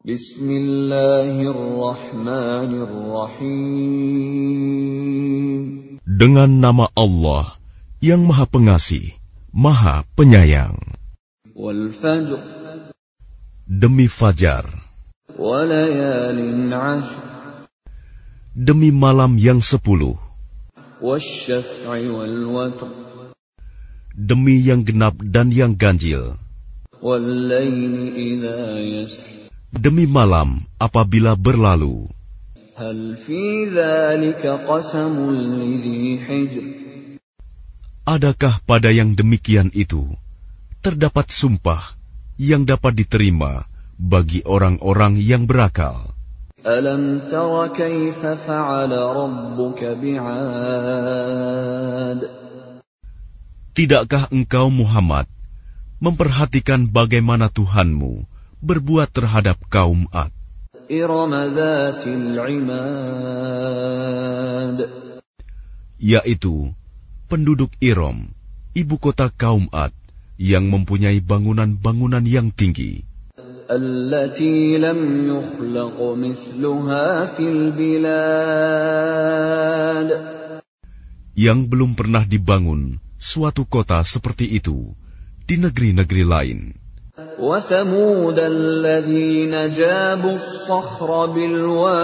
Bismillahirrahmanirrahim. Dengan nama Allah yang Maha Pengasih, Maha Penyayang. Wal fajr. Demi fajar. Wa layalin 'ashr. Demi malam yang 10. Wasyaf'i wal watr. Demi yang genap dan yang ganjil. Wal laili idza yasr. Demi malam apabila berlalu. Hal fi dzalika qasamul lidzi hijr. Adakah pada yang demikian itu terdapat sumpah yang dapat diterima bagi orang-orang yang berakal? Alam tara kaifa fa'ala rabbuka bi'ad. Tidakkah engkau Muhammad memperhatikan bagaimana Tuhanmu berbuat terhadap kaum Ad? Iram dzatil 'imad. Yaitu penduduk Iram, ibu kota kaum Ad, yang mempunyai bangunan-bangunan yang tinggi. Allati lam yukhlaq mithluha fil bilad. Yang belum pernah dibangun suatu kota seperti itu di negeri-negeri lain. Wa thamud alladhina jabu as-sakhra bil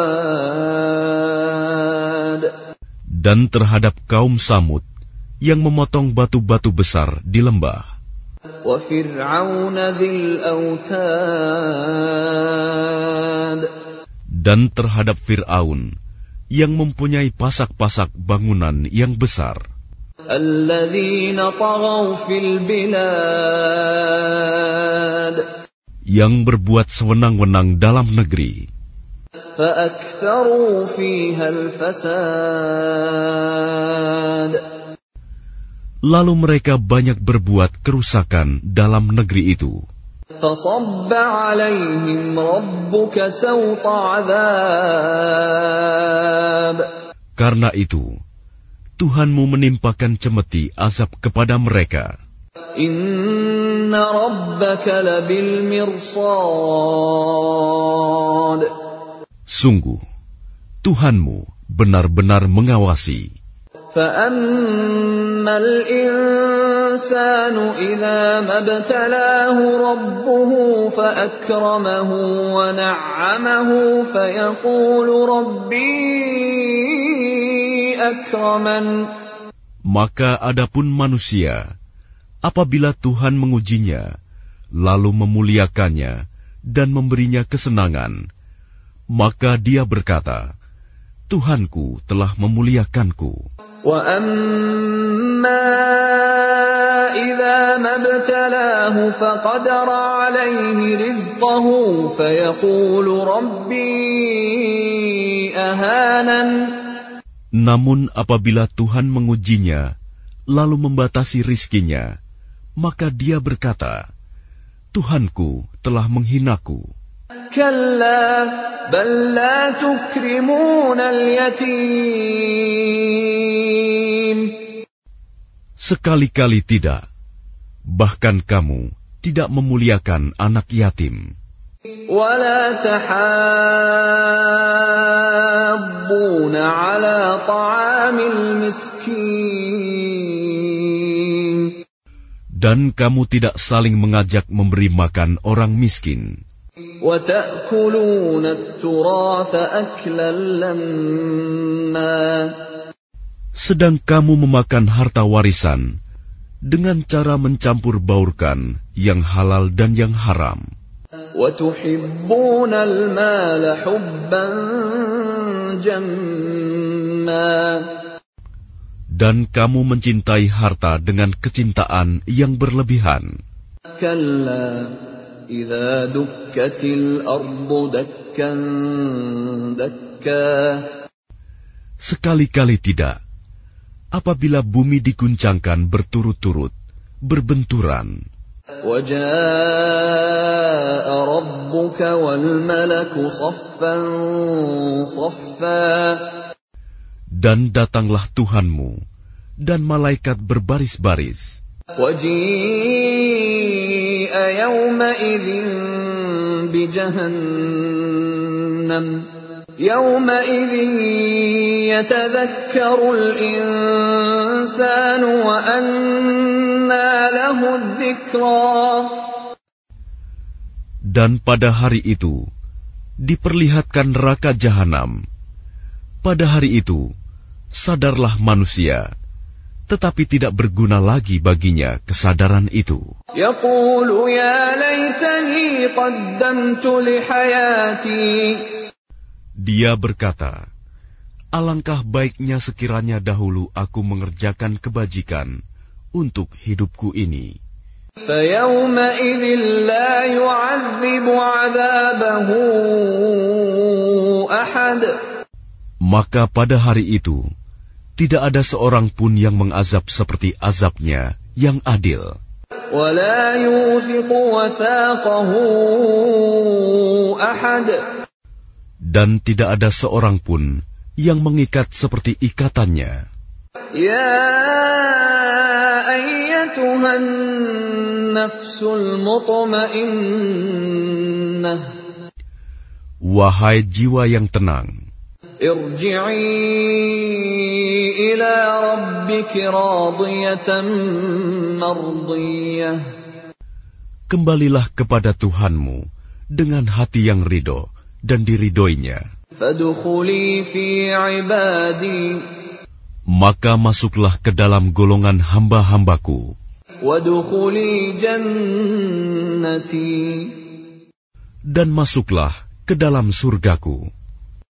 wad. Dan terhadap kaum Samud yang memotong batu-batu besar di lembah. Wa fir'aun dzil autad. Dan terhadap Fir'aun yang mempunyai pasak-pasak bangunan yang besar. Alladzina taghaw fil bilad. Yang berbuat sewenang-wenang dalam negeri. Fa'aktharu fiha al-fasad. Lalu mereka banyak berbuat kerusakan dalam negeri itu. Fasabba 'alaihim rabbuka sawta 'adzab. Karena itu, Tuhanmu menimpakan cemeti azab kepada mereka. Inna rabbaka labil mirsad. Sungguh, Tuhanmu benar-benar mengawasi. فَأَمَّا الْإِنسَانُ إِذَا مَا ابْتَلَاهُ رَبُّهُ فَأَكْرَمَهُ وَنَعَّمَهُ فَيَقُولُ رَبِّي أَكْرَمَنِ. Maka adapun manusia, apabila Tuhan mengujinya, lalu memuliakannya dan memberinya kesenangan, maka dia berkata, Tuhanku telah memuliakanku. وَأَمَّا إِذَا مَا ابْتَلَاهُ فَقَدَرَ عَلَيْهِ رِزْقَهُ فَيَقُولُ رَبِّي أَهَانَنِ. Namun apabila Tuhan mengujinya, lalu membatasi rizkinya, maka dia berkata, Tuhanku telah menghinaku. Kalla bal la tukrimuna al-yatim. Sekali-kali tidak. Bahkan kamu tidak memuliakan anak yatim. Wa la tahabbuna ala ta'amil miskin. Dan kamu tidak saling mengajak memberi makan orang miskin. وَتَأْكُلُونَ التُّرَاثَ أَكْلًا لَمًّا. Sedang kamu memakan harta warisan dengan cara mencampur baurkan yang halal dan yang haram. وَتُحِبُّونَ الْمَالَ حُبًّا جَمًّا. Dan kamu mencintai harta dengan kecintaan yang berlebihan. كَلَّا إِذَا دُكَّتِ الْأَرْضُ دَكًّا دَكًّا. Sekali-kali tidak. Apabila bumi diguncangkan berturut-turut, berbenturan. وَجَاءَ رَبُّكَ وَالْمَلَكُ صَفًّا صَفًّا. Dan datanglah Tuhanmu dan malaikat berbaris-baris. وَجِيءَ يَوْمَئِذٍ بجهنم يومئذ يتذكر الإنسان وأنى له الذكرى. Dan pada hari itu diperlihatkan neraka jahanam. Pada hari itu sadarlah manusia, tetapi tidak berguna lagi baginya kesadaran itu. Yaqulu ya laitani qaddamtu li hayati. Dia berkata, alangkah baiknya sekiranya dahulu aku mengerjakan kebajikan untuk hidupku ini. فَيَوْمَئِذٍ لَا يُعَذِّبُ عَذَابَهُ أَحَدٌ. Maka pada hari itu tidak ada seorang pun yang mengazab seperti azabnya yang adil. وَلَا يُوثِقُ وَثَاقَهُ أَحَدٌ. Dan tidak ada seorang pun yang mengikat seperti ikatannya. Ya ayyatuhan nafsul mutmainnah. Wahai jiwa yang tenang, irji'i ila rabbiki radiyatan mardiyah. Kembalilah kepada Tuhanmu dengan hati yang ridho dan diridhoinya. Fadkhuli fi ibadi. Maka masuklah ke dalam golongan hamba-hambaku. Wadkhuli jannati. Dan masuklah ke dalam surgaku.